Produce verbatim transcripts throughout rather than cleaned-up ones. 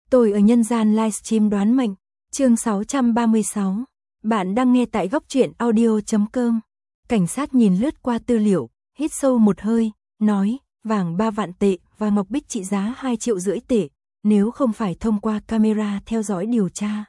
Tôi ở nhân gian livestream đoán mệnh, chương sáu trăm ba mươi sáu. Bạn đang nghe tại góc truyện audio chấm com. Cảnh sát nhìn lướt qua tư liệu, hít sâu một hơi, nói, vàng ba vạn tệ và ngọc bích trị giá hai triệu rưỡi tệ, nếu không phải thông qua camera theo dõi điều tra.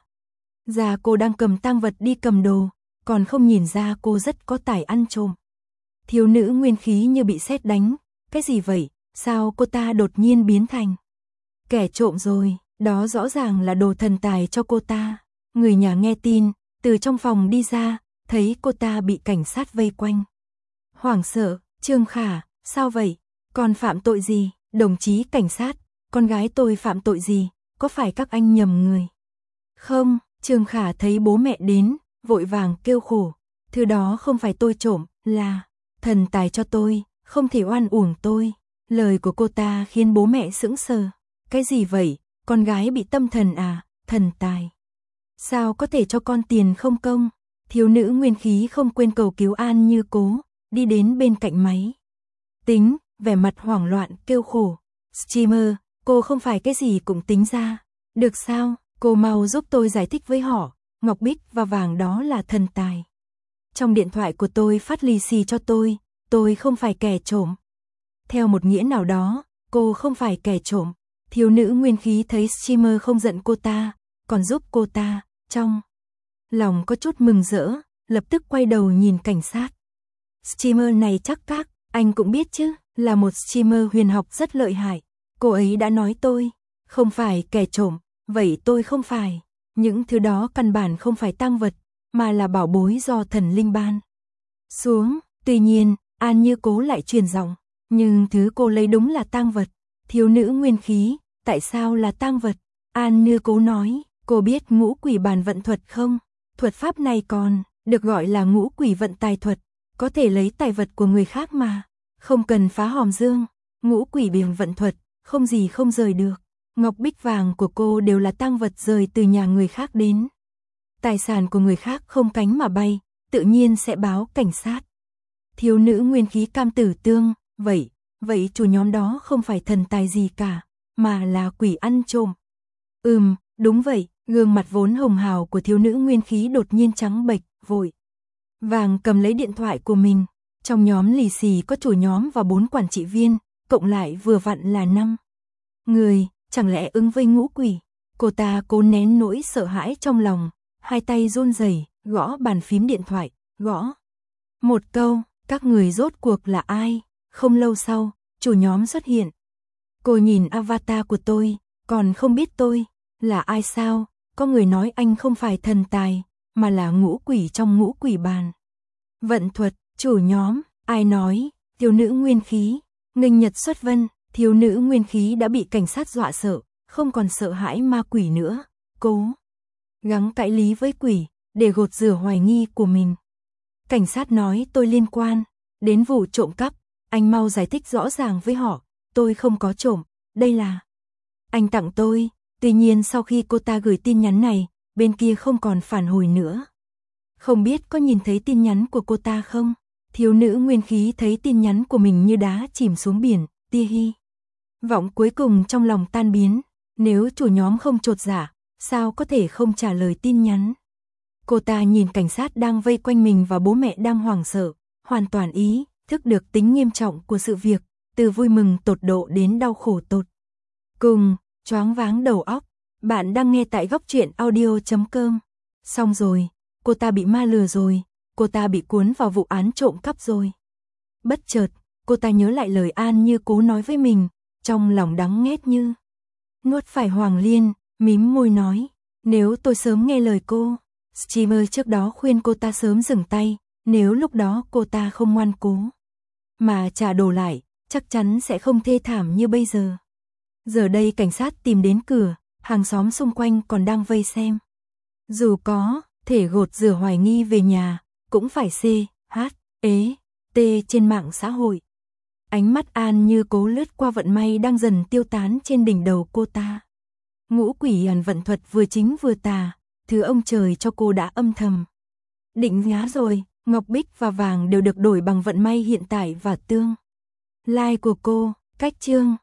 Ra cô đang cầm tang vật đi cầm đồ, còn không nhìn ra cô rất có tài ăn trộm. Thiếu nữ nguyên khí như bị sét đánh, cái gì vậy, sao cô ta đột nhiên biến thành kẻ trộm rồi, đó rõ ràng là đồ thần tài cho cô ta. Người nhà nghe tin, từ trong phòng đi ra, thấy cô ta bị cảnh sát vây quanh. Hoảng sợ, Trương Khả, sao vậy, con phạm tội gì, đồng chí cảnh sát, con gái tôi phạm tội gì, có phải các anh nhầm người? Không, Trương Khả thấy bố mẹ đến, vội vàng kêu khổ, thứ đó không phải tôi trộm, là thần tài cho tôi, không thể oan uổng tôi. Lời của cô ta khiến bố mẹ sững sờ. Cái gì vậy, con gái bị tâm thần à, thần tài? Sao có thể cho con tiền không công? Thiếu nữ nguyên khí không quên cầu cứu An Như Cố, đi đến bên cạnh máy tính, vẻ mặt hoảng loạn kêu khổ. Streamer, cô không phải cái gì cũng tính ra. Được sao, cô mau giúp tôi giải thích với họ, ngọc bích và vàng đó là thần tài. Trong điện thoại của tôi phát lì xì cho tôi, tôi không phải kẻ trộm. Theo một nghĩa nào đó, cô không phải kẻ trộm. Thiếu nữ nguyên khí thấy streamer không giận cô ta, còn giúp cô ta, trong lòng có chút mừng rỡ, lập tức quay đầu nhìn cảnh sát. Streamer này chắc các, anh cũng biết chứ, là một streamer huyền học rất lợi hại. Cô ấy đã nói tôi, không phải kẻ trộm, vậy tôi không phải. Những thứ đó căn bản không phải tang vật, mà là bảo bối do thần linh ban xuống. Tuy nhiên, An Như Cố lại truyền giọng, nhưng thứ cô lấy đúng là tang vật. Thiếu nữ nguyên khí, tại sao là tang vật? An Như Cố nói, cô biết ngũ quỷ bàn vận thuật không? Thuật pháp này còn được gọi là ngũ quỷ vận tài thuật, có thể lấy tài vật của người khác mà, không cần phá hòm dương. Ngũ quỷ biềng vận thuật, không gì không rời được. Ngọc bích vàng của cô đều là tang vật rời từ nhà người khác đến. Tài sản của người khác không cánh mà bay, tự nhiên sẽ báo cảnh sát. Thiếu nữ nguyên khí cam tử tương, vậy, vậy chủ nhóm đó không phải thần tài gì cả, mà là quỷ ăn trộm. Ừm, đúng vậy, gương mặt vốn hồng hào của thiếu nữ nguyên khí đột nhiên trắng bệch, vội vàng cầm lấy điện thoại của mình. Trong nhóm lì xì có chủ nhóm và bốn quản trị viên, cộng lại vừa vặn là năm người, chẳng lẽ ứng với ngũ quỷ? Cô ta cố nén nỗi sợ hãi trong lòng, hai tay run rẩy, gõ bàn phím điện thoại, gõ một câu, các người rốt cuộc là ai? Không lâu sau, chủ nhóm xuất hiện. Cô nhìn avatar của tôi, còn không biết tôi là ai sao? Có người nói anh không phải thần tài, mà là ngũ quỷ trong ngũ quỷ bàn vận thuật. Chủ nhóm, ai nói? Thiếu nữ nguyên khí, nghênh nhật xuất vân. Thiếu nữ nguyên khí đã bị cảnh sát dọa sợ, không còn sợ hãi ma quỷ nữa. Cố gắng cãi lý với quỷ, để gột rửa hoài nghi của mình. Cảnh sát nói tôi liên quan đến vụ trộm cắp, anh mau giải thích rõ ràng với họ, tôi không có trộm, đây là anh tặng tôi. Tuy nhiên sau khi cô ta gửi tin nhắn này, bên kia không còn phản hồi nữa. Không biết có nhìn thấy tin nhắn của cô ta không? Thiếu nữ nguyên khí thấy tin nhắn của mình như đá chìm xuống biển, tia hy vọng cuối cùng trong lòng tan biến. Nếu chủ nhóm không chột dạ, sao có thể không trả lời tin nhắn? Cô ta nhìn cảnh sát đang vây quanh mình và bố mẹ đang hoảng sợ, hoàn toàn ý thức được tính nghiêm trọng của sự việc, từ vui mừng tột độ đến đau khổ tột cùng, choáng váng đầu óc. Bạn đang nghe tại góc truyện audio chấm com. Xong rồi, cô ta bị ma lừa rồi, cô ta bị cuốn vào vụ án trộm cắp rồi. Bất chợt, cô ta nhớ lại lời An Như Cố nói với mình, trong lòng đắng nghét như nuốt phải hoàng liên, mím môi nói, nếu tôi sớm nghe lời cô. Streamer trước đó khuyên cô ta sớm dừng tay, nếu lúc đó cô ta không ngoan cố mà trả đồ lại, chắc chắn sẽ không thê thảm như bây giờ. Giờ đây cảnh sát tìm đến cửa, hàng xóm xung quanh còn đang vây xem. Dù có thể gột rửa hoài nghi về nhà, cũng phải C, H, E, T trên mạng xã hội. Ánh mắt An Như Cố lướt qua vận may đang dần tiêu tán trên đỉnh đầu cô ta. Ngũ quỷ ẩn vận thuật vừa chính vừa tà, thứ ông trời cho cô đã âm thầm định giá rồi. Ngọc bích và vàng đều được đổi bằng vận may hiện tại và tương lai của cô. Cách chương